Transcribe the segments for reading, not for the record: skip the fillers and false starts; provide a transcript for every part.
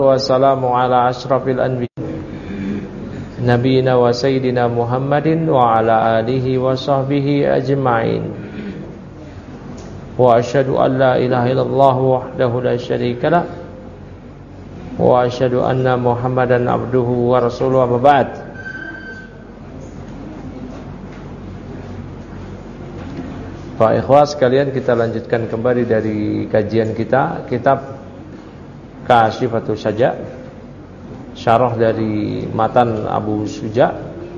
Wassalamu ala ashrafil anbiya nabiyina wa sayyidina Muhammadin wa ala alihi wa sahbihi ajma'in. Wa asyhadu an la ilaha illallah wahdahu la syarika lah wa asyhadu anna Muhammadan abduhu wa rasuluhu, amma ba'd. Pak ikhwas sekalian, kita lanjutkan kembali dari kajian kita kitab Kasyifatus Saja, syarah dari matan Abu Suja,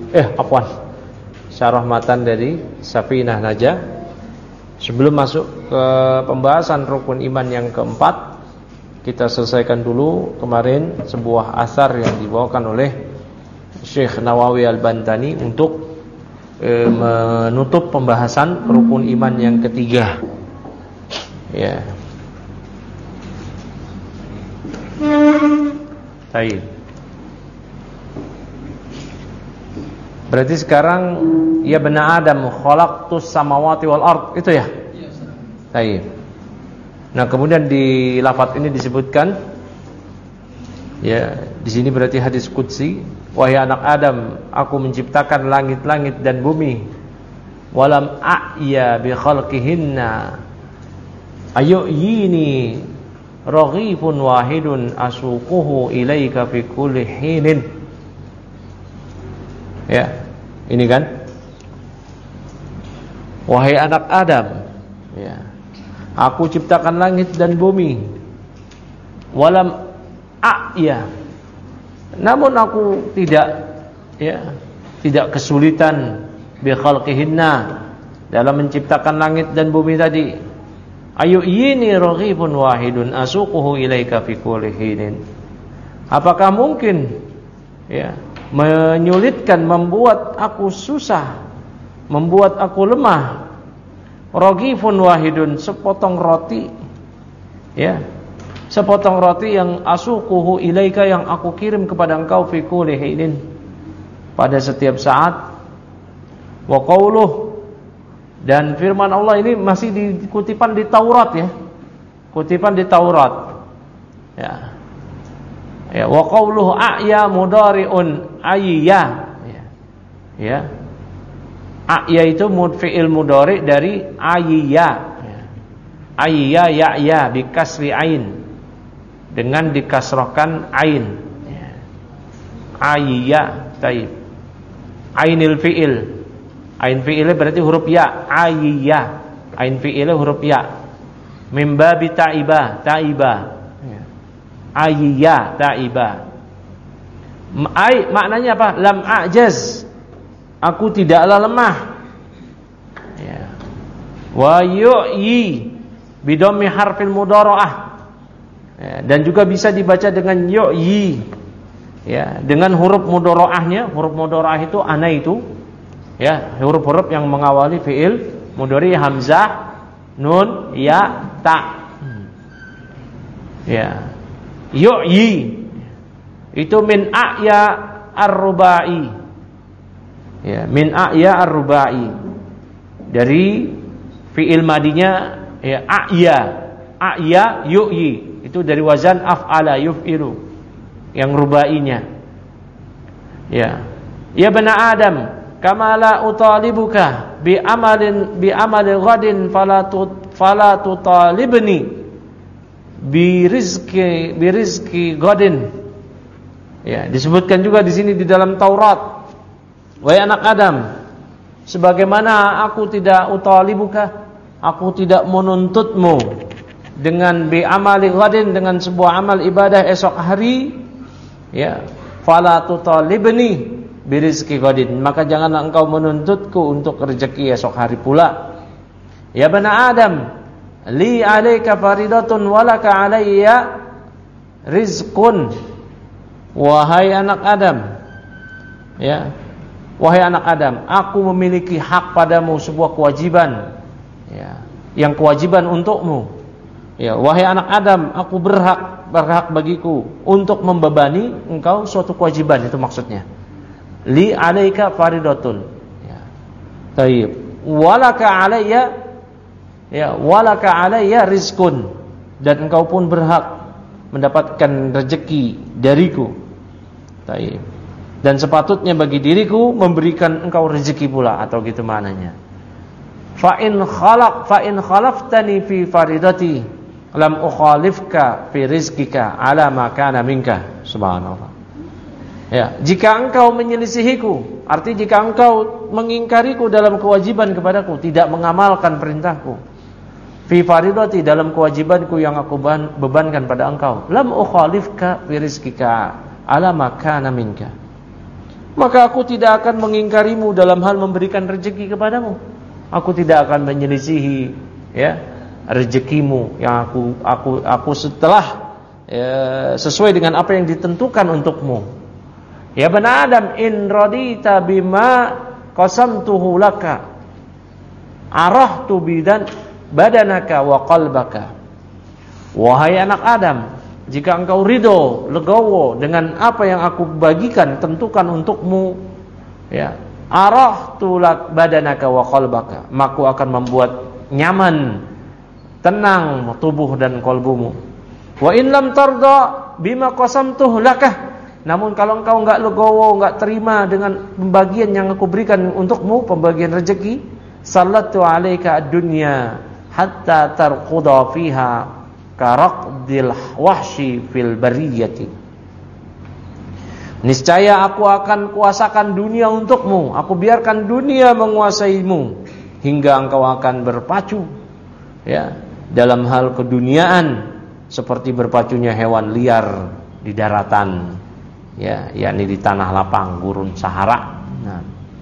syarah matan dari Safinah Najah. Sebelum masuk ke pembahasan rukun iman yang keempat, kita selesaikan dulu kemarin sebuah asar yang dibawakan oleh Syekh Nawawi Al-Bantani untuk menutup pembahasan rukun iman yang ketiga. Ya. Baik. Berarti sekarang ya bena Adam khalaqtus samawati wal ard, itu ya? Baik. Nah, kemudian di lafaz ini disebutkan ya, di sini berarti hadis qudsi, wahai anak Adam, aku menciptakan langit-langit dan bumi, walam a'ya bi khalqihinna ayyini raghifun wahidun asuquhu ilaika fi kulli hinin. Ya, ini kan, wahai anak Adam, ya, aku ciptakan langit dan bumi, walam a'ya, namun aku tidak kesulitan bi khalqihinna, dalam menciptakan langit dan bumi tadi. Ayu yini raghibun wahidun asuquhu ilaika fi kulli hinin. Apakah mungkin ya menyulitkan, membuat aku susah, membuat aku lemah? Raghifun wahidun, sepotong roti, ya, sepotong roti yang asuquhu ilaika, yang aku kirim kepada engkau fi kulli hinin, pada setiap saat. Wa qauluh, dan firman Allah ini masih dikutipan di Taurat, ya, kutipan di Taurat, ya, ya. Wa qauluhu a'ya mudhari'un ayya, ya, a'ya itu fi'il mudhari dari ayya, ya. Ayya ya'ya bi kasri ain, dengan dikasrahkan ain, ya. Ayya, taib. Ainil fi'il, ain fi'ilnya berarti huruf ya, ayya, ain fi'ilnya huruf ya. Min babi ta'iba, ayya ta'iba. Ai maknanya apa? Lam a'jaz, aku tidaklah lemah, ya. Wa yu'yi bidhammi harfil mudhara'ah, ya, dan juga bisa dibaca dengan yu'yi, ya, dengan huruf mudhara'ahnya. Huruf mudhara'ah itu ana itu, ya, huruf-huruf yang mengawali fi'il mudhari, hamzah, nun, ya, ta. Ya. Yu'yi itu min a'ya ar-rubai. Ya, min a'ya ar-rubai. Dari fi'il madinya, ya, a'ya. A'ya yu'yi. Itu dari wazan af'ala yuf'ilu, yang rubainya. Ya. Ya bani Adam, kama la utalibuka bi amali ghadin fala tutalibni bi rizqi ghadin. Ya, disebutkan juga di sini di dalam Taurat, wahai anak Adam, sebagaimana aku tidak utalibuka, aku tidak menuntutmu dengan bi amali ghadin, dengan sebuah amal ibadah esok hari, ya, fala tutalibni birizki ghadin, maka janganlah engkau menuntutku untuk rezeki esok hari pula. Ya bani Adam, li alayka faridatun walaka alayya rizqun. Wahai anak Adam, ya, wahai anak Adam, aku memiliki hak padamu, sebuah kewajiban, ya, yang kewajiban untukmu. Ya, wahai anak Adam, aku berhak bagiku untuk membebani engkau suatu kewajiban, itu maksudnya. Li alaika faridatun, ya. Taib. Walaka alayya, ya, walaka alayya rizqun, dan engkau pun berhak, mendapatkan rezeki dariku. Taib. Dan sepatutnya bagi diriku memberikan engkau rezeki pula, atau gitu maknanya. Fa in khalaftani fi faridati lam ukhalifka fi rizqika ala ma kana minka. Subhanallah. Ya, jika engkau menyelisihiku, arti jika engkau mengingkariku dalam kewajiban kepadaku, tidak mengamalkan perintahku, fi faridati dalam kewajibanku yang aku bebankan pada engkau, lam ukhalifka fi rizqika ala ma kana minka, maka aku tidak akan mengingkarimu dalam hal memberikan rezeki kepadamu. Aku tidak akan menyelisihi ya rezekimu yang aku setelah sesuai dengan apa yang ditentukan untukmu. Ya bani Adam, in radita bima qasamtuhu laka arahtu bidan badanaka wa qalbaka. Wahai anak Adam, jika engkau ridho, legowo dengan apa yang aku bagikan, tentukan untukmu, ya, arahtu lak badanaka wa qalbaka, maka aku akan membuat nyaman, tenang tubuh dan kalbumu. Wa in lam tarda bima qasamtuhu lakah, namun kalau engkau enggak legowo, enggak terima dengan pembagian yang aku berikan untukmu, pembagian rezeki, sallatu alaika ad-dunya hatta tarquda fiha karaqdil wahshi fil bariyati. Niscaya aku akan kuasakan dunia untukmu, aku biarkan dunia menguasaimu hingga engkau akan berpacu ya dalam hal keduniaan seperti berpacunya hewan liar di daratan, ya, yakni di tanah lapang gurun Sahara. Nah,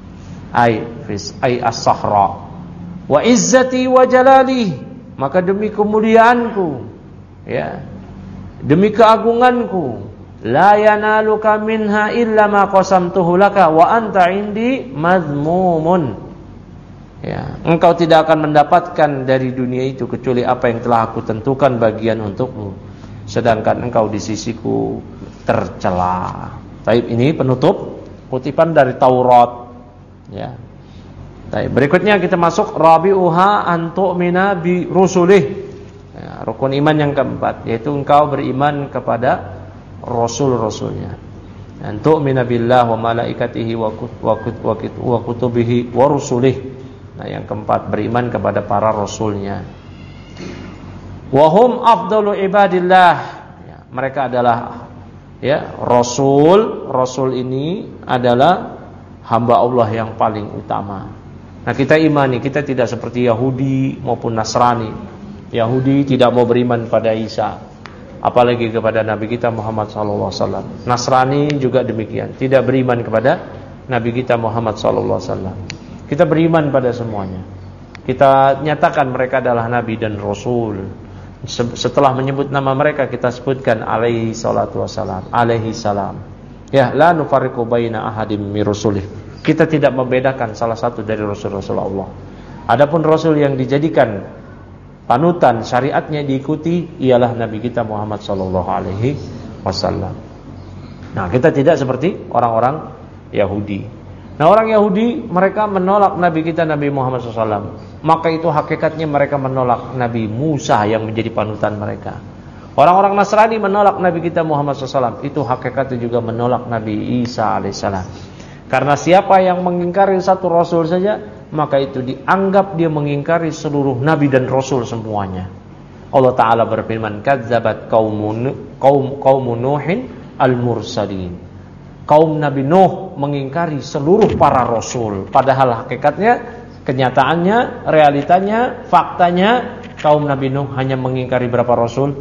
ai as-sahra wa izzati wa jalali, maka demi kemuliaanku, ya, demi keagunganku, la yanaluka minha illa ma qasamtuhu laka wa anta indi madhmumun. Ya, engkau tidak akan mendapatkan dari dunia itu kecuali apa yang telah aku tentukan bagian untukmu, sedangkan engkau di sisiku tercela. Baik, ini penutup kutipan dari Taurat. Ya. Baik, berikutnya kita masuk rabi'uha an tu'mina bi rusulih. Ya, rukun iman yang keempat, yaitu engkau beriman kepada rasul-rasulnya. An tu'mina billah wa malaikatihi wa kutubihi wa rusulih. Nah, yang keempat, beriman kepada para rasulnya. Wahum afdalu ibadillah. Ya, mereka adalah ya rasul. Rasul ini adalah hamba Allah yang paling utama. Nah, kita imani, kita tidak seperti Yahudi maupun Nasrani. Yahudi tidak mau beriman pada Isa, apalagi kepada Nabi kita Muhammad SAW. Nasrani juga demikian, tidak beriman kepada Nabi kita Muhammad SAW. Kita beriman pada semuanya. Kita nyatakan mereka adalah Nabi dan Rasul. Setelah menyebut nama mereka, kita sebutkan alaihi salatu wassalam, alaihi salam. Ya, la nufarriqu baina ahadim min rusulih. Kita tidak membedakan salah satu dari Rasul-Rasul Allah. Adapun Rasul yang dijadikan panutan, syariatnya diikuti, ialah Nabi kita Muhammad sallallahu alaihi wasallam. Nah, kita tidak seperti orang-orang Yahudi. Nah, orang Yahudi mereka menolak Nabi kita Nabi Muhammad SAW. Maka itu hakikatnya mereka menolak Nabi Musa yang menjadi panutan mereka. Orang-orang Nasrani menolak Nabi kita Muhammad SAW. Itu hakikatnya juga menolak Nabi Isa alaihissalam. Karena siapa yang mengingkari satu Rasul saja, maka itu dianggap dia mengingkari seluruh Nabi dan Rasul semuanya. Allah Ta'ala berfirman, kadzabat qaumun Nuhin al-mursalin. Kaum Nabi Nuh mengingkari seluruh para rasul. Padahal hakikatnya, kenyataannya, realitanya, faktanya, kaum Nabi Nuh hanya mengingkari berapa rasul?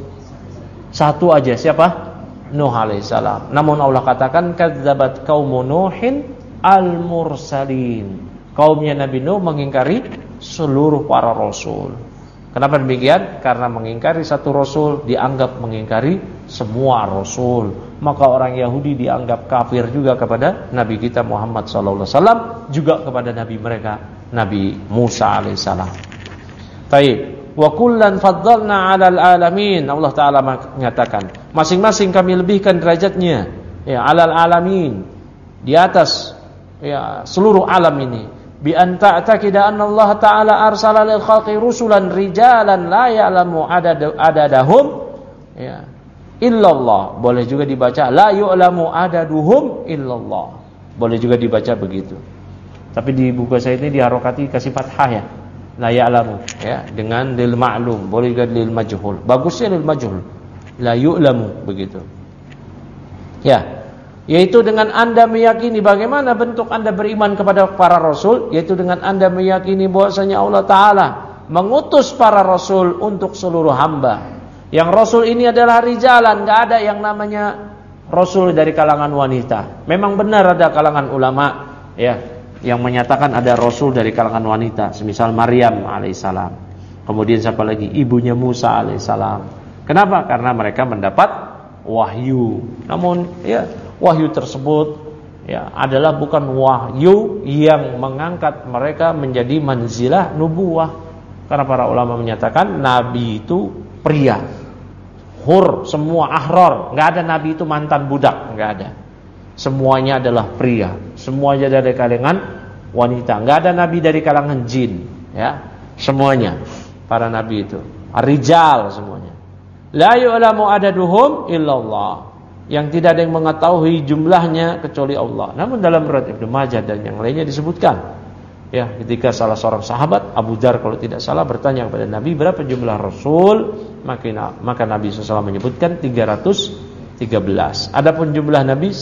Satu aja, siapa? Nuh alaihissalam. Namun Allah katakan kadzabat qaumun Nuhin al-mursalin. Kaumnya Nabi Nuh mengingkari seluruh para rasul. Kenapa demikian? Karena mengingkari satu rasul dianggap mengingkari semua rasul. Maka orang Yahudi dianggap kafir juga kepada Nabi kita Muhammad SAW, juga kepada Nabi mereka, Nabi Musa alaihissalam. Baik, wa kullan faddalna 'alal alamin. Allah Ta'ala menyatakan, masing-masing kami lebihkan derajatnya ya 'alal alamin, di atas ya seluruh alam ini. Bi an ta'taqida anna Allah Ta'ala arsala lil khalqi rusulan rijalan la ya'lamu adadahum ya. illallah. Boleh juga dibaca la yu'lamu adaduhum illallah. Boleh juga dibaca begitu. Tapi di buku saya ini diharokati kasih fathah ya. La ya'lamu ya, dengan lil ma'lum, boleh juga lil majhul. Bagusnya lil majhul. La yu'lamu begitu. Ya. Yaitu dengan Anda meyakini bagaimana bentuk Anda beriman kepada para rasul, yaitu dengan Anda meyakini bahwasanya Allah taala mengutus para rasul untuk seluruh hamba. Yang rasul ini adalah rijalan, enggak ada yang namanya rasul dari kalangan wanita. Memang benar ada kalangan ulama ya yang menyatakan ada rasul dari kalangan wanita, semisal Maryam alaihissalam. Kemudian siapa lagi? Ibunya Musa alaihissalam. Kenapa? Karena mereka mendapat wahyu. Namun ya, wahyu tersebut ya adalah bukan wahyu yang mengangkat mereka menjadi manzilah nubuwah. Karena para ulama menyatakan nabi itu pria. Hur, semua ahrar, enggak ada nabi itu mantan budak, enggak ada. Semuanya adalah pria, semuanya dari kalangan wanita. Enggak ada nabi dari kalangan jin, ya. Semuanya para nabi itu rijal semuanya. La yu'lamu adaduhum illallah. Yang tidak ada yang mengetahui jumlahnya kecuali Allah. Namun dalam riwayat Ibnu Majah dan yang lainnya disebutkan ya, ketika salah seorang sahabat Abu Dzar kalau tidak salah bertanya kepada Nabi berapa jumlah rasul, maka Nabi SAW menyebutkan 313. Adapun jumlah Nabi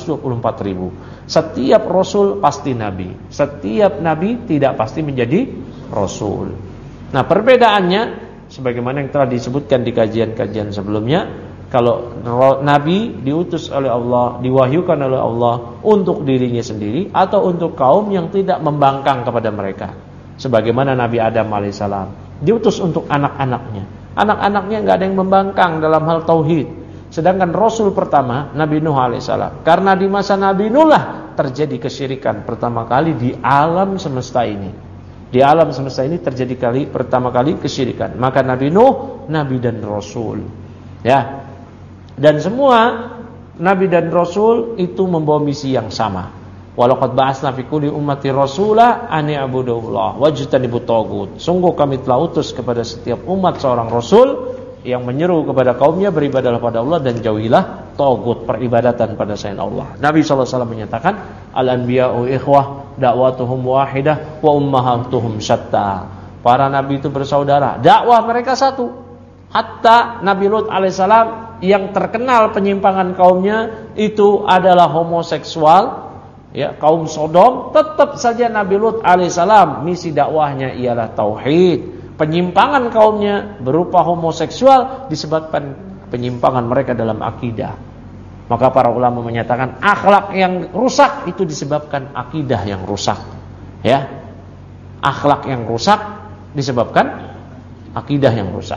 124.000. Setiap rasul pasti nabi, setiap nabi tidak pasti menjadi rasul. Nah, perbedaannya sebagaimana yang telah disebutkan di kajian-kajian sebelumnya, kalau nabi diutus oleh Allah, diwahyukan oleh Allah untuk dirinya sendiri atau untuk kaum yang tidak membangkang kepada mereka. Sebagaimana Nabi Adam alaihissalam diutus untuk anak-anaknya. Anak-anaknya enggak ada yang membangkang dalam hal tauhid. Sedangkan Rasul pertama Nabi Nuh alaihissalam, karena di masa Nabi Nuh lah terjadi kesyirikan pertama kali di alam semesta ini. Di alam semesta ini terjadi pertama kali kesyirikan. Maka Nabi Nuh, Nabi dan Rasul. Ya. Dan semua nabi dan rasul itu membawa misi yang sama. Walaqad ba'atsna fi kulli ummati rasula an i'budullah wajtanibut taghut. Sungguh kami telah utus kepada setiap umat seorang rasul yang menyeru kepada kaumnya beribadahlah pada Allah dan jauhilah taghut, peribadatan pada selain Allah. Nabi sallallahu alaihi wasallam menyatakan al-anbiya'u ikhwah da'watuhum wahidah wa ummahatuhum syatta. Para nabi itu bersaudara, dakwah mereka satu. Hatta Nabi Lut alaihissalam yang terkenal penyimpangan kaumnya itu adalah homoseksual, ya, kaum Sodom, tetap saja Nabi Lut alaihissalam misi dakwahnya ialah tauhid. Penyimpangan kaumnya berupa homoseksual disebabkan penyimpangan mereka dalam akidah. Maka para ulama menyatakan akhlak yang rusak itu disebabkan akidah yang rusak, ya. Akhlak yang rusak disebabkan akidah yang rusak.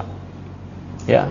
Ya,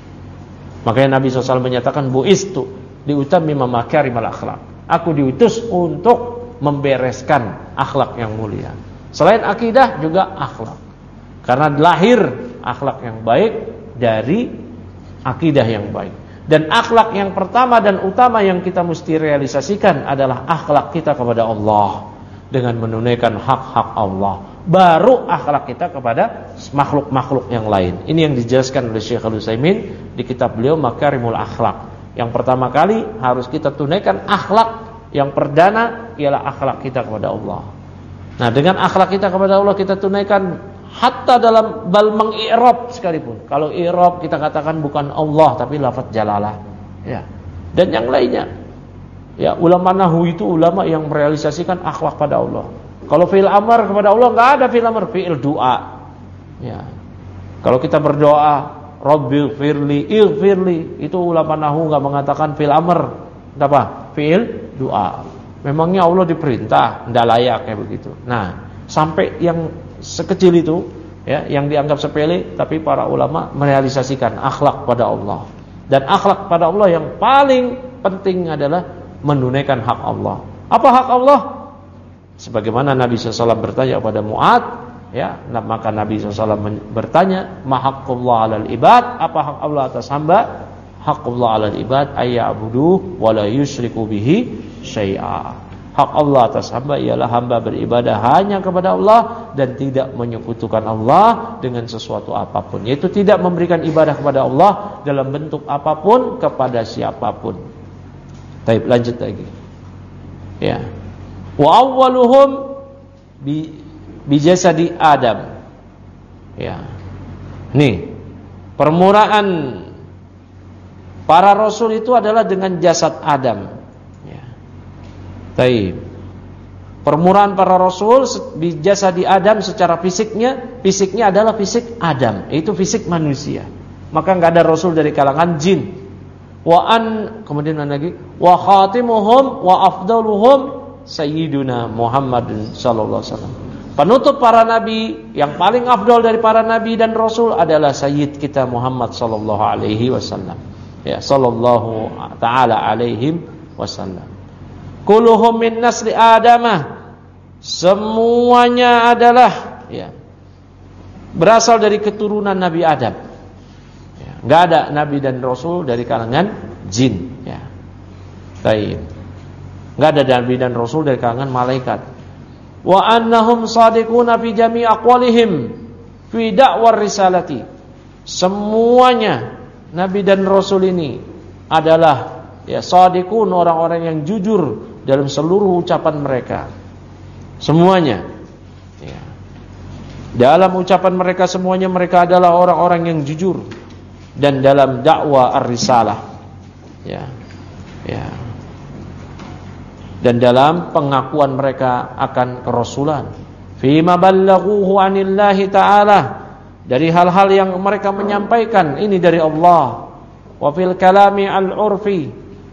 makanya Nabi SAW menyatakan bu'istu liutammima makarimal akhlak. Aku diutus untuk membereskan akhlak yang mulia. Selain akidah juga akhlak. Karena lahir akhlak yang baik dari akidah yang baik. Dan akhlak yang pertama dan utama yang kita mesti realisasikan adalah akhlak kita kepada Allah dengan menunaikan hak-hak Allah. Baru akhlak kita kepada makhluk-makhluk yang lain. Ini yang dijelaskan oleh Syekh Al-Utsaimin di kitab beliau Makarimul Akhlak. Yang pertama kali harus kita tunaikan akhlak yang perdana ialah akhlak kita kepada Allah. Nah, dengan akhlak kita kepada Allah kita tunaikan hatta dalam bal mengi'rab sekalipun. Kalau i'rab kita katakan bukan Allah tapi lafaz jalalah. Ya. Dan yang lainnya. Ya, ulama nahwu itu ulama yang merealisasikan akhlak pada Allah. Kalau fi'il amar kepada Allah enggak ada fi'il amar, fi'il doa. Ya. Kalau kita berdoa, Rabbighfirli, ighfirli, itu ulama nahwu enggak mengatakan fi'il amar. Apa? Fi'il doa. Memangnya Allah diperintah, enggak layak kayak begitu. Nah, sampai yang sekecil itu, ya, yang dianggap sepele, tapi para ulama merealisasikan akhlak pada Allah. Dan akhlak pada Allah yang paling penting adalah menunaikan hak Allah. Apa hak Allah? Sebagaimana Nabi SAW bertanya kepada Mu'ad, ya, maka Nabi SAW bertanya, ma haqqullah 'alal ibad, apa hak Allah atas hamba? Haqqullah 'alal ibad ayya'buduhu wa la yusyriku bihi syai'a. Hak Allah atas hamba ialah hamba beribadah hanya kepada Allah dan tidak menyekutukan Allah dengan sesuatu apapun, yaitu tidak memberikan ibadah kepada Allah dalam bentuk apapun kepada siapapun. Baik, lanjut lagi. Ya. Wa awwaluhum bi jasadi Adam. Ya. Nih, permulaan para rasul itu adalah dengan jasad Adam. Baik. Permulaan para rasul di jasadi Adam secara fisiknya adalah fisik Adam, yaitu fisik manusia. Maka enggak ada rasul dari kalangan jin. Kemudian lagi wa khatimuhum wa afdaluhum sayyiduna Muhammad sallallahu alaihi wasallam. Penutup para nabi yang paling afdal dari para nabi dan rasul adalah sayyid kita Muhammad sallallahu alaihi wasallam. Ya, sallallahu taala alaihi wasallam. Kulluhum min nasli Adamah, semuanya adalah berasal dari keturunan Nabi Adam. Enggak ada nabi dan rasul dari kalangan jin. Baik. Enggak ada nabi dan rasul dari kalangan malaikat. Wa annahum shadiquna fi jami' aqwalihim fi da'war risalati. Semuanya nabi dan rasul ini adalah shadiqun, orang-orang yang jujur dalam seluruh ucapan mereka. Semuanya. Dalam ucapan mereka semuanya mereka adalah orang-orang yang jujur, dan dalam dakwah ar-risalah. Dan dalam pengakuan mereka akan kerasulan. Fima ballaghuhu 'anillahi ta'ala, dari hal-hal yang mereka menyampaikan ini dari Allah. Wa fil kalami al-urfi.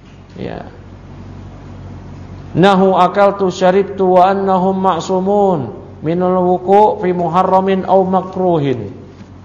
Nahu akaltu syaribtu wa annahum ma'sumun minal wuku' fi muharramin aw makruhin.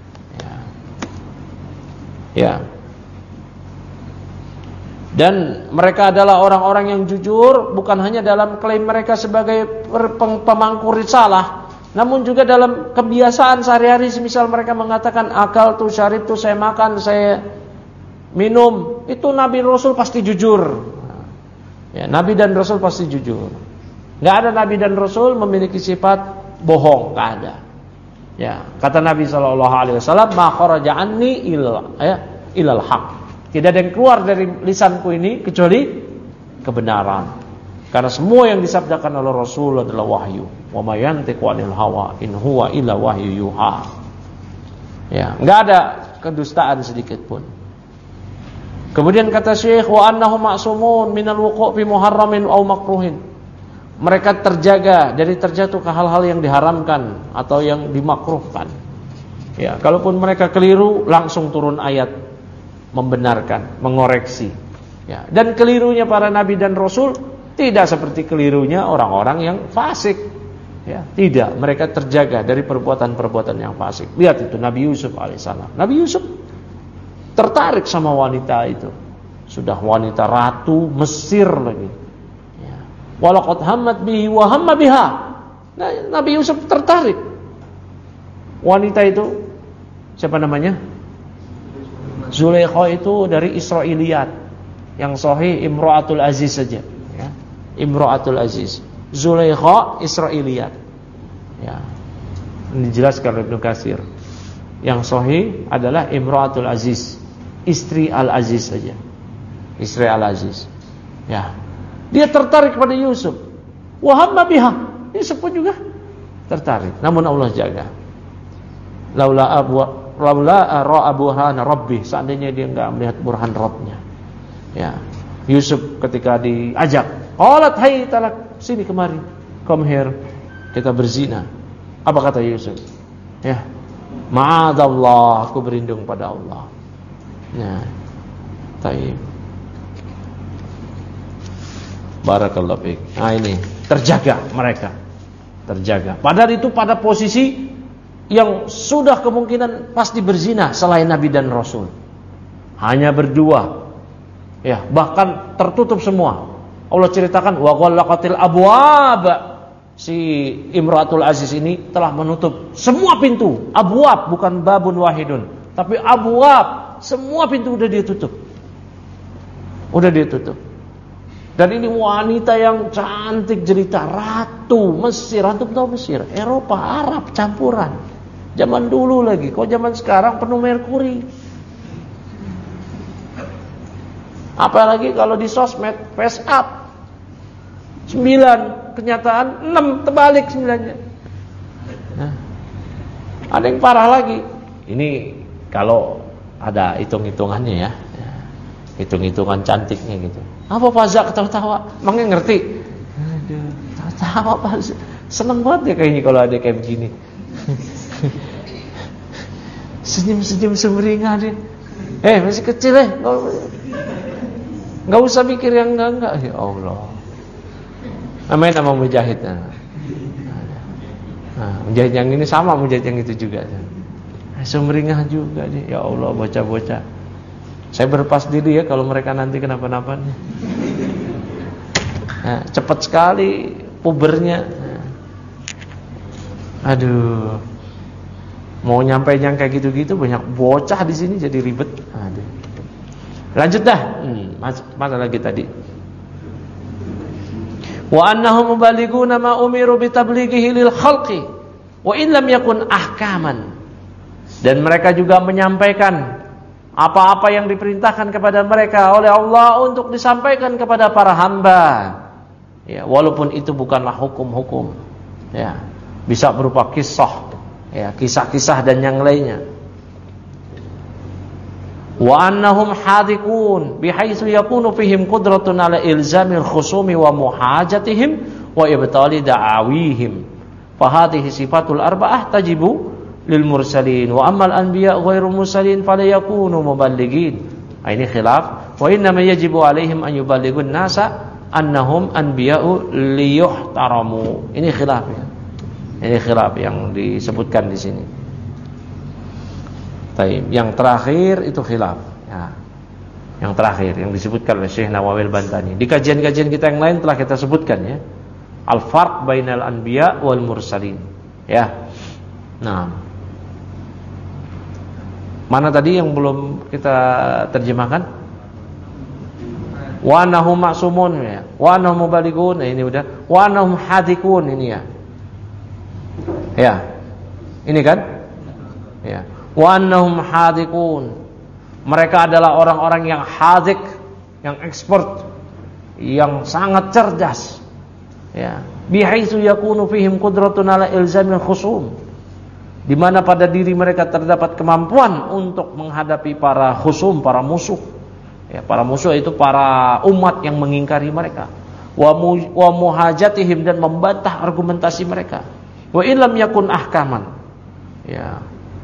Dan mereka adalah orang-orang yang jujur, bukan hanya dalam klaim mereka sebagai pemangku risalah, namun juga dalam kebiasaan sehari-hari. Semisal mereka mengatakan akaltu syaribtu, saya makan, saya minum, itu Nabi Rasul pasti jujur. Nabi dan Rasul pasti jujur. Enggak ada Nabi dan Rasul memiliki sifat bohong, enggak ada. Kata Nabi SAW, ma kharaja anni ilal haq. Tidak ada yang keluar dari lisanku ini kecuali kebenaran. Karena semua yang disabdakan oleh Rasul adalah wahyu. Wa ma yantiqu 'anil hawa in huwa illa wahyu yuha. Enggak ada kedustaan sedikit pun. Kemudian kata Syekh, wa annahum ma'sumun minal wuqu' fi muharramin aw makruhin. Mereka terjaga dari terjatuh ke hal-hal yang diharamkan atau yang dimakruhkan. Kalaupun mereka keliru, langsung turun ayat membenarkan, mengoreksi. Dan kelirunya para nabi dan rasul tidak seperti kelirunya orang-orang yang fasik. Tidak, mereka terjaga dari perbuatan-perbuatan yang fasik. Lihat itu Nabi Yusuf alaihissalam. Nabi Yusuf tertarik sama wanita itu. Sudah wanita ratu Mesir lagi. Walaqad hammat bihi wa hamma biha. Nabi Yusuf tertarik. Wanita itu siapa namanya? Zulaikha itu dari Israiliyat. Yang sahih Imra'atul Aziz saja. Imra'atul Aziz. Zulaikha Israiliyat. Ini dijelaskan oleh Ibnu Katsir. Yang sahih adalah Imra'atul Aziz, istri Al-Aziz saja. Istri Al-Aziz. Dia tertarik pada Yusuf. Wa hamma biha. Yusuf pun juga tertarik. Namun Allah jaga. Laula ra'a burhana rabbi, seandainya dia enggak melihat burhan Rabbnya. Yusuf ketika diajak, qalat hai talak, sini kemari, come here, kita berzina. Apa kata Yusuf? Ma'adallah, aku berlindung pada Allah. Taib. Barakallahu fiik. Ini terjaga mereka. Terjaga. Padahal itu pada posisi yang sudah kemungkinan pasti berzina selain Nabi dan Rasul. Hanya berdua. Bahkan tertutup semua. Allah ceritakan wa ghallaqatil abwab. Si Imratul Aziz ini telah menutup semua pintu. Abwab bukan babun wahidun, tapi abwab, semua pintu udah dia tutup. Dan ini wanita yang cantik jelita, ratu Mesir, ratu tahu Mesir, Eropa, Arab campuran. Zaman dulu lagi, kok zaman sekarang penuh merkuri. Apalagi kalau di sosmed, face up 9, kenyataan 6, terbalik 9-nya. Nah, ada yang parah lagi. Ini kalau ada hitung-hitungannya ya, hitung-hitungan cantiknya gitu. Apa Fazak ketawa-tawa? Emangnya ngerti? Aduh, ketawa Pak. Seneng banget ya kayaknya kalau ada kayak begini. Senyum-senyum sumringah dia. Masih kecil Enggak usah mikir yang enggak. Ya Allah. Namanya nama mujahid. Mujahid yang ini sama mujahid yang itu juga. Sumringah juga dia. Ya Allah, bocah-bocah. Saya berpas diri ya kalau mereka nanti kenapa-napa. Cepat sekali pubernya. Aduh. Mau nyampe yang kayak gitu-gitu banyak bocah di sini jadi ribet. Aduh. Lanjut dah. Mana lagi tadi? Wa annahum mubalighuna ma umiru bitablighihi lil khalqi wa in lam yakun ahkaman. Dan mereka juga menyampaikan apa-apa yang diperintahkan kepada mereka oleh Allah untuk disampaikan kepada para hamba. Ya, walaupun itu bukanlah hukum-hukum. Ya, bisa berupa kisah, ya, kisah-kisah dan yang lainnya. Wa annahum hadikun bihaitsu yakunu fihim qudratun ala ilzamil khusumi wa muhajatihim wa ibtali da'awihim. Fa hadhihi sifatul arba'ah tajibu lil mursalin wa ammal anbiya ghairu mursalin fala yakunu muballighin. Ini khilaf. Wa inna ma yajibu alaihim an yuballighun nasa annahum anbiya'u liyuhtaramu. Ini khilaf ya. Ini khilaf yang disebutkan di sini. Baik, yang terakhir itu khilaf. Ya. Yang terakhir yang disebutkan oleh Syekh Nawawi Al-Bantani. Di kajian-kajian kita yang lain telah kita sebutkan ya. Al-farq bainal anbiya wal mursalin. Ya. Nah. Mana tadi yang belum kita terjemahkan? Wa annahum ma'sumun ya. Wa annahum mubalighun. Nah, ini udah. Wa annahum hadikun ini ya. Ya. Ini kan? Ya. Wa annahum hadikun. Mereka adalah orang-orang yang hadik, yang expert, yang sangat cerdas. Ya. Bihaitsu yakunu fihim qudratun ala ilzamil khusum. Di mana pada diri mereka terdapat kemampuan untuk menghadapi para khusum, para musuh. Ya, para musuh itu para umat yang mengingkari mereka. Wa muhajatihim dan membantah argumentasi mereka. Wa illam yakun ahkaman. Ya.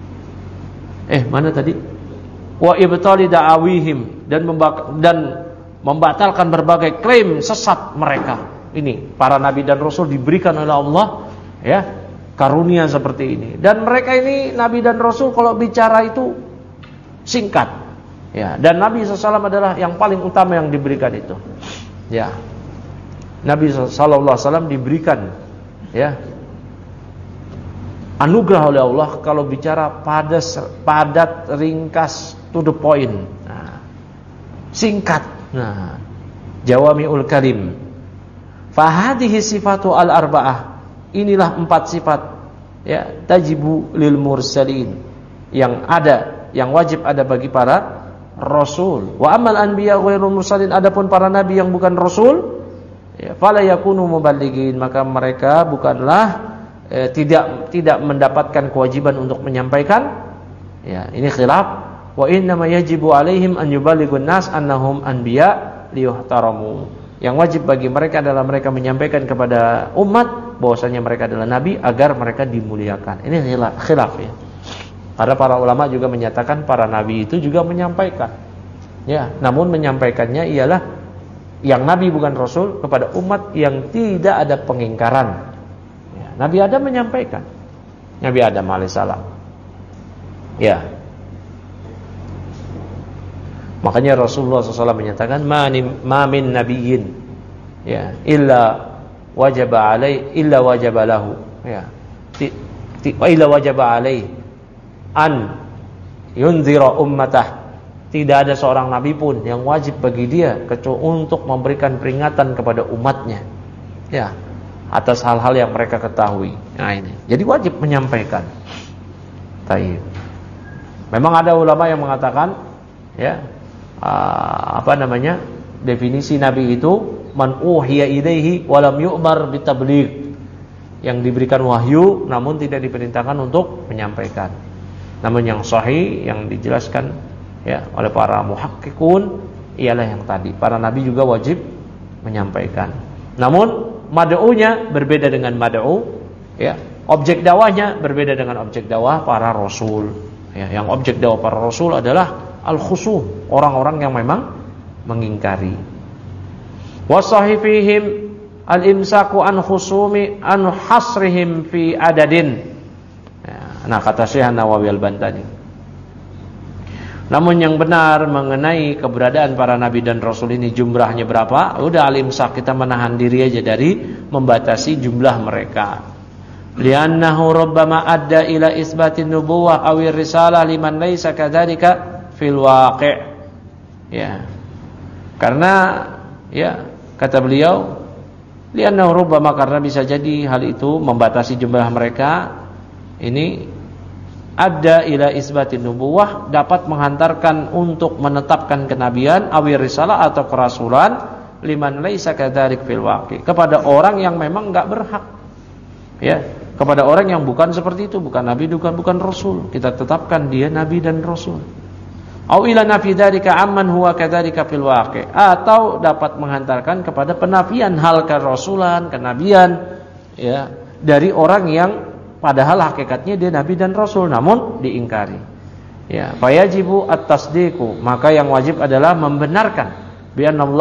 Mana tadi? Wa ibtali da'awihim dan membatalkan berbagai klaim sesat mereka. Ini para nabi dan rasul diberikan oleh Allah ya, karunia seperti ini. Dan mereka ini nabi dan rasul kalau bicara itu singkat. Ya, dan Nabi SAW adalah yang paling utama yang diberikan itu. Ya. Nabi SAW diberikan ya anugerah oleh Allah kalau bicara padat, ringkas, to the point. Nah, singkat. Nah, jawami'ul kalim. Fa hadhihi sifatu al-arba'ah. Inilah 4 sifat ya, tajibu lil mursalin yang ada, yang wajib ada bagi para rasul. Wa amal anbiya ghairul mursalin, adapun para nabi yang bukan rasul ya, fala yakunu muballighin, maka mereka bukanlah tidak mendapatkan kewajiban untuk menyampaikan. Ya, ini khilaf. Wa inna ma yajibu alaihim an yuballighun nas annahum anbiya liyuhtaramu. Yang wajib bagi mereka adalah mereka menyampaikan kepada umat bahwasanya mereka adalah nabi agar mereka dimuliakan. Ini khilaf ya. Ada para ulama juga menyatakan para nabi itu juga menyampaikan. Ya, namun menyampaikannya ialah yang nabi bukan rasul kepada umat yang tidak ada pengingkaran. Nabi Adam menyampaikan. Nabi Adam alaihissalam. Ya. Makanya Rasulullah SAW menyatakan ma min nabiyyin ya illa wajaba lahu ya. Illa wajaba alaihi an yunzira ummatah. tidak ada seorang nabi pun yang wajib bagi dia kecuali untuk memberikan peringatan kepada umatnya, ya, atas hal-hal yang mereka ketahui. Nah ini, jadi wajib menyampaikan. Taib. Memang ada ulama yang mengatakan, ya, definisi nabi itu man uhiya ilaihi wa lam yu'mar bitabligh, yang diberikan wahyu namun tidak diperintahkan untuk menyampaikan. Namun yang sahih yang dijelaskan, ya, oleh para muhakkikun ialah yang tadi, para nabi juga wajib menyampaikan. Namun mad'unya berbeda dengan mad'u, ya. Objek dakwahnya berbeda dengan objek dakwah para rasul. Ya, yang objek dakwah para rasul adalah al-khusum, orang-orang yang memang mengingkari. Wasahifihim al-imsaku an khusumi an hasrihim fi adadin. Ya, nah kata Syekh Nawawi Al-Bantani. Namun yang benar mengenai keberadaan para nabi dan rasul ini jumlahnya berapa? Udah al-imsak, kita menahan diri aja dari membatasi jumlah mereka. Li'annahu rabbama adda ila isbatin nubuwah awir risalah liman laisa kadzalika fil waqi'. Ya. Karena, ya, kata beliau, li'annahu rabbama, karena bisa jadi hal itu membatasi jumlah mereka ini adda ila isbatin nubuwah, dapat menghantarkan untuk menetapkan kenabian awir risalah atau kerasulan liman laisa kadzalik fil waqi', kepada orang yang memang enggak berhak. Ya, kepada orang yang bukan seperti itu, bukan nabi, bukan rasul, kita tetapkan dia nabi dan rasul. Au ila nafi dzalika amman huwa kadzalika fil waqi', atau dapat menghantarkan kepada penafian hal kerasulan, kenabian, ya, dari orang yang padahal hakikatnya dia nabi dan rasul namun diingkari. Ya, fayajibu at-tasdiqu, maka yang wajib adalah membenarkan bi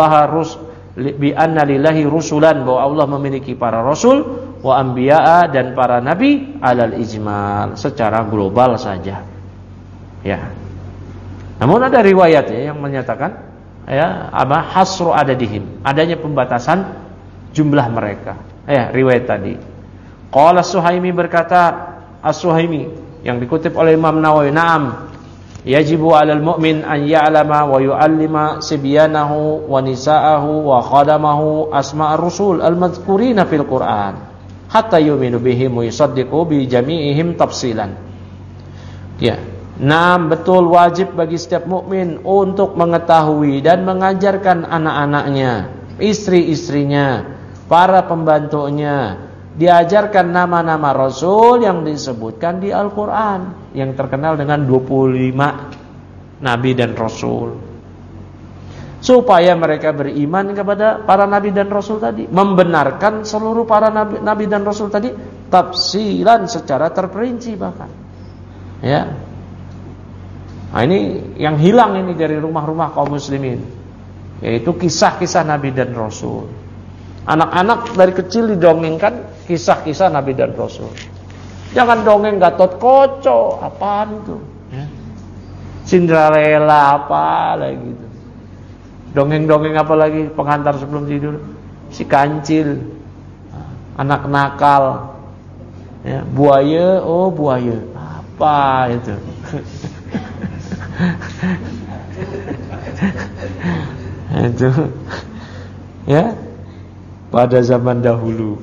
anna lillahi rusulan, bahwa Allah memiliki para rasul wa anbiya'a, dan para nabi alal ijmal, secara global saja. Ya. Namun ada riwayat, ya, yang menyatakan, ya, hasru adadihim, adanya pembatasan jumlah mereka. Ya, riwayat tadi. Qala Suhaimi, berkata As-Suhaimi yang dikutip oleh Imam Nawawi, na'am, yajibu 'alal mu'min an ya'lama wa yu'allima sibyanahu wa nisa'ahu wa khadamahu asma'ar rusul al-madhkurina fil Qur'an hatta yu'minu bihim wa yusaddiqu bi jami'ihim tafsilan. Ya, nah, betul wajib bagi setiap mukmin untuk mengetahui dan mengajarkan anak-anaknya, istri-istrinya, para pembantunya, diajarkan nama-nama rasul yang disebutkan di Al-Qur'an, yang terkenal dengan 25 nabi dan rasul, supaya mereka beriman kepada para nabi dan rasul tadi, membenarkan seluruh para nabi dan rasul tadi tafsilan, secara terperinci bahkan. Ya. Nah, ini yang hilang ini dari rumah-rumah kaum muslimin, yaitu kisah-kisah nabi dan rasul. Anak-anak dari kecil didongengkan kisah-kisah nabi dan rasul. Jangan dongeng Gatot Koco, apaan itu, ya. Cinderella apa lagi gitu. Dongeng-dongeng apa lagi pengantar sebelum tidur? Si Kancil, anak nakal, ya. Buaya, oh buaya, apa itu? Itu, ya, pada zaman dahulu.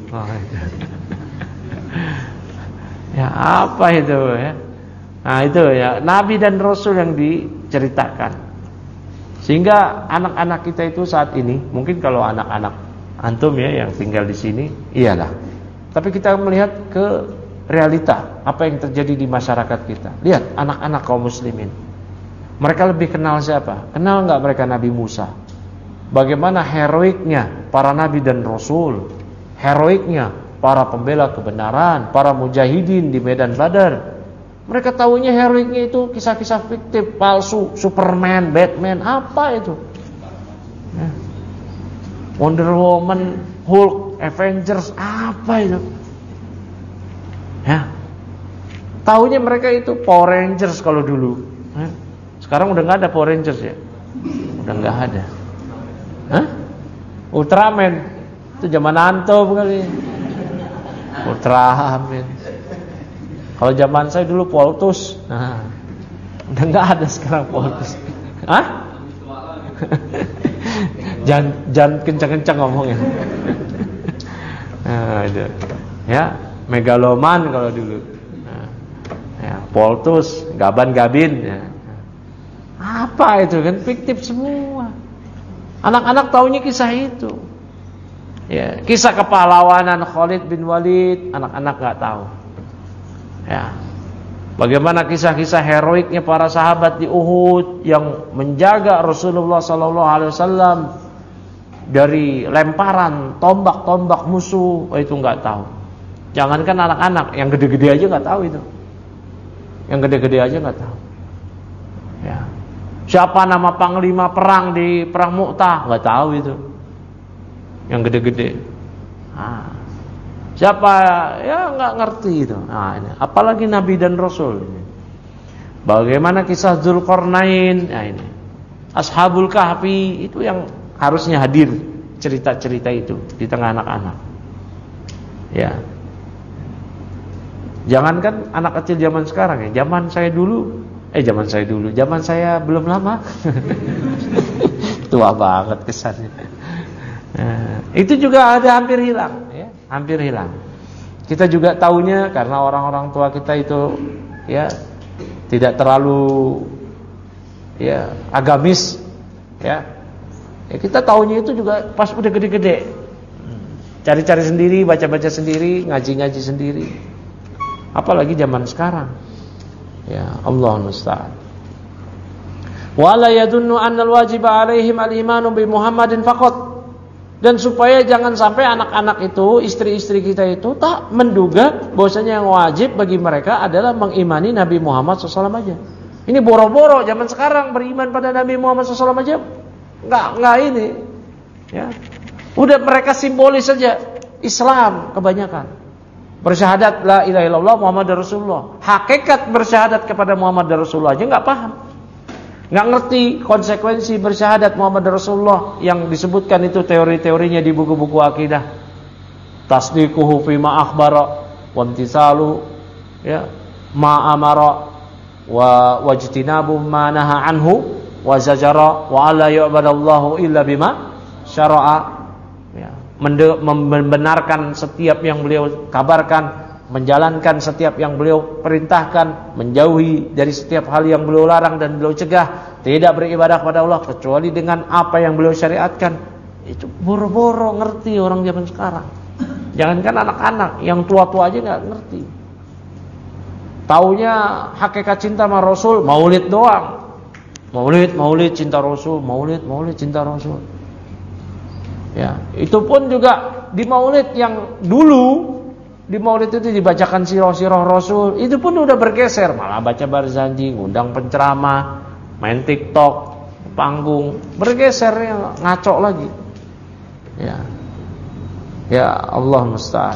Ya, apa itu, ya? Nah, itu, ya, nabi dan rasul yang diceritakan. Sehingga anak-anak kita itu saat ini, mungkin kalau anak-anak antum, ya, yang tinggal di sini, iyalah. Tapi kita melihat ke realita apa yang terjadi di masyarakat kita. Lihat anak-anak kaum muslimin. Mereka lebih kenal siapa? Kenal enggak mereka Nabi Musa? Bagaimana heroiknya para nabi dan rasul, heroiknya para pembela kebenaran, para mujahidin di medan Badar. Mereka tahunya heroiknya itu kisah-kisah fiktif, palsu, Superman, Batman, apa itu? Ya. Wonder Woman, Hulk, Avengers, apa itu? Ya. Tahunya mereka itu Power Rangers kalau dulu. Ya. Sekarang udah nggak ada Power Rangers, ya? Udah nggak ada. Hah? Ultraman itu zaman antum kali. Ultraman. Kalau zaman saya dulu Poltus. Nah, udah nggak ada sekarang Poltus. Hah? jangan kencang-kencang ngomongnya. Nah, ya, megaloman kalau dulu. Nah, ya, Poltus, Gaban-Gabin. Ya. Apa itu kan fiktif semua. Anak-anak taunya kisah itu. Ya, kisah kepahlawanan Khalid bin Walid, anak-anak nggak tahu. Ya. Bagaimana kisah-kisah heroiknya para sahabat di Uhud yang menjaga Rasulullah SAW dari lemparan tombak-tombak musuh, itu nggak tahu. Jangankan anak-anak, yang gede-gede aja nggak tahu itu. Yang gede-gede aja nggak tahu. Ya. Siapa nama panglima perang di perang Mu'tah, nggak tahu itu. Yang gede-gede. Nah. Siapa ya nggak ngerti itu. Nah, ini. Apalagi Nabi dan Rasul. Bagaimana kisah Dzulqarnain? Nah, ini. Ashabul Kahfi itu yang harusnya hadir cerita-cerita itu di tengah anak-anak. Ya. Jangankan anak kecil zaman sekarang ya, zaman saya dulu, zaman saya belum lama. Tua banget kesannya. Nah, itu juga ada hampir hilang ya, hampir hilang. Kita juga taunya karena orang-orang tua kita itu ya tidak terlalu ya agamis ya. Ya kita taunya itu juga pas udah gede-gede. Cari-cari sendiri, baca-baca sendiri, ngaji-ngaji sendiri. Apalagi zaman sekarang. Ya, Allah musta'an. Wa la yadunnu anna al-wajiba 'alaihim al-imanu bi Muhammadin faqat. Dan supaya jangan sampai anak-anak itu, istri-istri kita itu tak menduga bahwasanya yang wajib bagi mereka adalah mengimani Nabi Muhammad SAW aja. Ini boro-boro zaman sekarang beriman pada Nabi Muhammad SAW aja nggak ini. Ya. Udah mereka simbolis saja Islam kebanyakan. Bersyahadat la ilaha illallah Muhammadar Rasulullah. Hakikat bersyahadat kepada Muhammad Rasulullah aja nggak paham. Nggak ngerti konsekuensi bersyahadat Muhammad Rasulullah yang disebutkan itu teori-teorinya di buku-buku akidah. Tasdiquhu fima akhbara wa imtisalu ya ma amara wa wajtinabu ma naha anhu wa zajara wa alla yu'badallahu illa bima syara'a ya, membenarkan setiap yang beliau kabarkan, menjalankan setiap yang beliau perintahkan, menjauhi dari setiap hal yang beliau larang dan beliau cegah, tidak beribadah kepada Allah kecuali dengan apa yang beliau syariatkan. Itu boro-boro ngerti orang zaman sekarang. Jangankan anak-anak, yang tua-tua aja nggak ngerti. Taunya hakikat cinta sama Rasul maulid doang. Maulid cinta Rasul, maulid cinta Rasul. Ya, itu pun juga di maulid yang dulu. Di maulid itu dibacakan sirah-sirah Rasul, itu pun udah bergeser, malah baca barzanji, ngundang penceramah, main TikTok, panggung, bergeser ya, ngaco lagi. Ya Allah musta'an.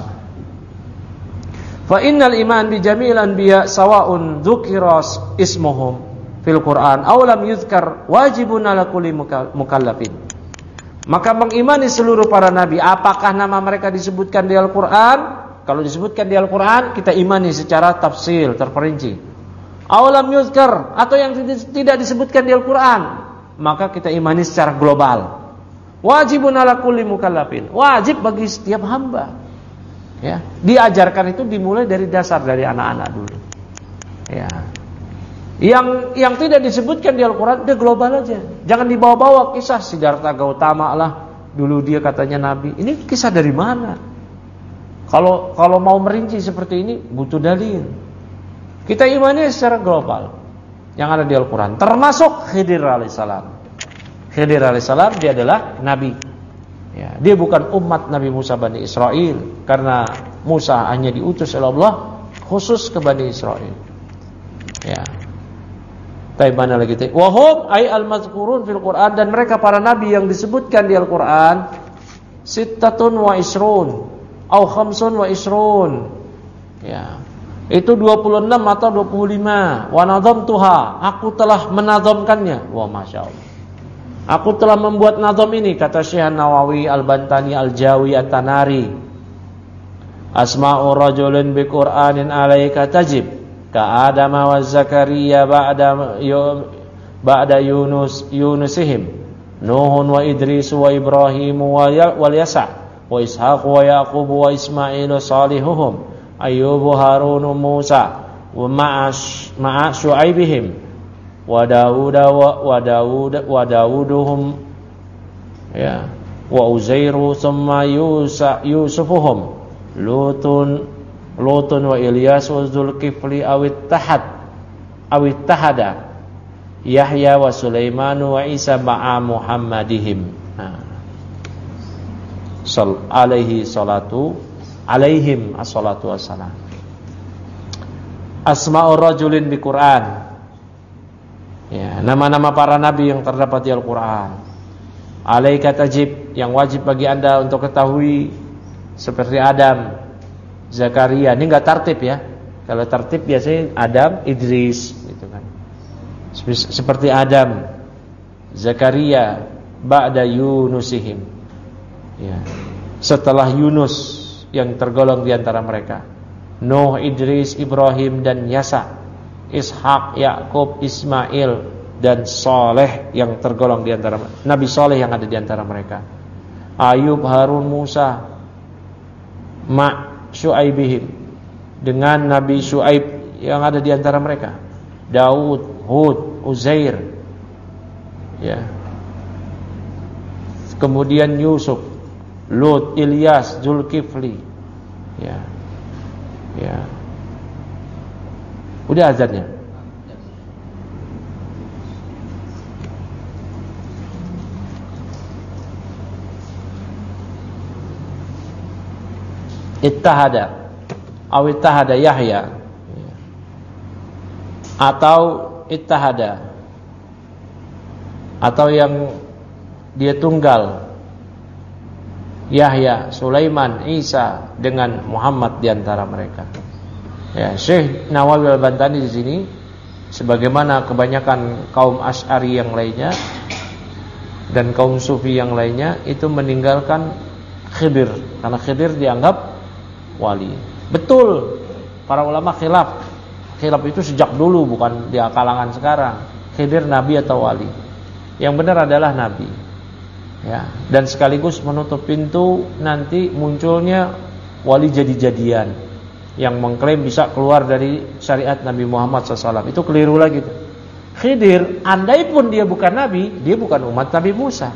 Fa innal iman bi jami'il anbiya sawa'un dzukira ismuhum fil Qur'an aw lam yuzkar wajibun ala kulli mukallafin. Maka mengimani seluruh para nabi, apakah nama mereka disebutkan di Al-Qur'an? Kalau disebutkan di Al-Quran, kita imani secara tafsil, terperinci. Awalam yuzkar, atau yang tidak disebutkan di Al-Quran, maka kita imani secara global. Wajibun ala kulli mukallafin, wajib bagi setiap hamba. Ya, diajarkan itu dimulai dari dasar, dari anak-anak dulu. Ya. Yang tidak disebutkan di Al-Quran, dia global aja. Jangan dibawa-bawa kisah Siddhartha Gautama lah. Dulu dia katanya Nabi. Ini kisah dari mana? Kalau mau merinci seperti ini butuh dalil. Kita imani secara global yang ada di Al-Quran, termasuk Khidir alaihissalam. Khidir alaihissalam dia adalah nabi. Ya, dia bukan umat Nabi Musa Bani Israel, karena Musa hanya diutus oleh Allah khusus ke Bani Israel. Ya. Tapi mana lagi? Wahum ay al-mazkurun fil Quran, dan mereka para nabi yang disebutkan di Al-Quran sittatun wa isrun. Au khamsun wa isrun. Ya. Itu 26 atau 25. Wa nadhamtuha, aku telah menazamkannya. Wah, Masya Allah. Aku telah membuat nazam ini, kata Syekh Nawawi Al-Bantani Al-Jawi At-Tanari. Asma'u rajulin bi Qur'anin alaika tajib ka Adama wa Zakaria ba'da ba'da Yunusihim Nuhun wa Idris wa Ibrahim wal Yasa wa Ishaq wa Yaqub wa Ismail salihuhum Ayyub Harun Musa wa ma'a Syuaibihim wa Dauduhum ya wa Uzairu thumma Yusufuhum Lutun wa Ilyas wa Zulkifli awitahada Yahya wa Sulaiman wa Isa ma'a Muhammadihim. Alaihim assalatu wassalam. Asma'ur rajulin bi Quran. Ya, nama-nama para nabi yang terdapat di Al-Qur'an. Alaika tajib, yang wajib bagi Anda untuk ketahui, seperti Adam, Zakaria. Ini enggak tartib ya. Kalau tartib biasanya Adam, Idris gitu kan. Seperti Adam, Zakaria, ba'da Yunusihim. Ya. Setelah Yunus yang tergolong di antara mereka. Nuh, Idris, Ibrahim dan Yasa, Ishak, Yakub, Ismail dan Saleh yang tergolong di antara Nabi Saleh yang ada di antara mereka. Ayub, Harun, Musa, Syuaibihim, dengan Nabi Syuaib yang ada di antara mereka. Daud, Hud, Uzair, ya. Kemudian Yusuf, Lut, Ilyas, Zulkifli, ya, ya. Udah azannya. Ittahada Yahya, atau ittahada, atau yang dia tunggal, Yahya, Sulaiman, Isa dengan Muhammad di antara mereka. Ya, Syekh Nawawi Al-Bantani di sini, sebagaimana kebanyakan kaum Asy'ari yang lainnya dan kaum Sufi yang lainnya, itu meninggalkan Khidir, karena Khidir dianggap wali. Betul, para ulama khilaf itu sejak dulu, bukan di kalangan sekarang. Khidir nabi atau wali? Yang benar adalah nabi. Ya, dan sekaligus menutup pintu nanti munculnya wali jadi-jadian yang mengklaim bisa keluar dari syariat Nabi Muhammad SAW. Itu keliru lagi tuh. Khidir, andai pun dia bukan nabi, dia bukan umat Nabi Musa.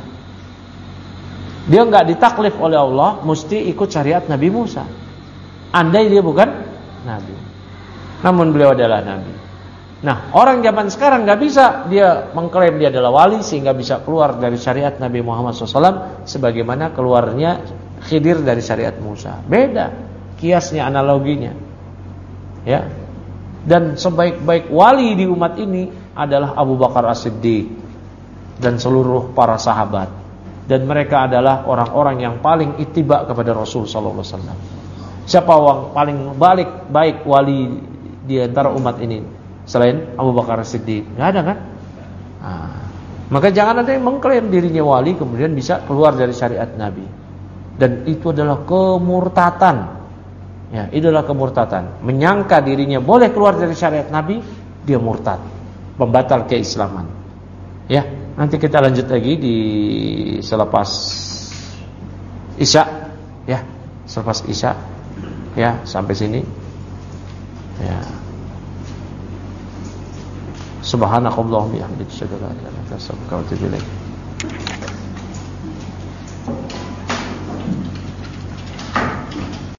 Dia enggak ditaklif oleh Allah mesti ikut syariat Nabi Musa. Andai dia bukan nabi, namun beliau adalah nabi. Nah, orang zaman sekarang enggak bisa dia mengklaim dia adalah wali sehingga bisa keluar dari syariat Nabi Muhammad SAW sebagaimana keluarnya Khidir dari syariat Musa. Beda kiasnya, analoginya. Ya. Dan sebaik-baik wali di umat ini adalah Abu Bakar As-Siddiq dan seluruh para sahabat. Dan mereka adalah orang-orang yang paling ittiba kepada Rasul sallallahu alaihi wasallam. Siapa yang paling baik wali di antara umat ini selain Abu Bakar As-Siddiq? Enggak ada kan? Maka jangan ada yang mengklaim dirinya wali kemudian bisa keluar dari syariat Nabi. Dan itu adalah kemurtatan. Ya, itu adalah kemurtatan. Menyangka dirinya boleh keluar dari syariat Nabi, dia murtad, pembatal keislaman. Ya, nanti kita lanjut lagi di selepas Isya, ya, selepas Isya. Ya, sampai sini. Ya. Subhanakallahumma wa bihamdika asyhadu an la ilaha illa anta astaghfiruka wa atubu ilaik.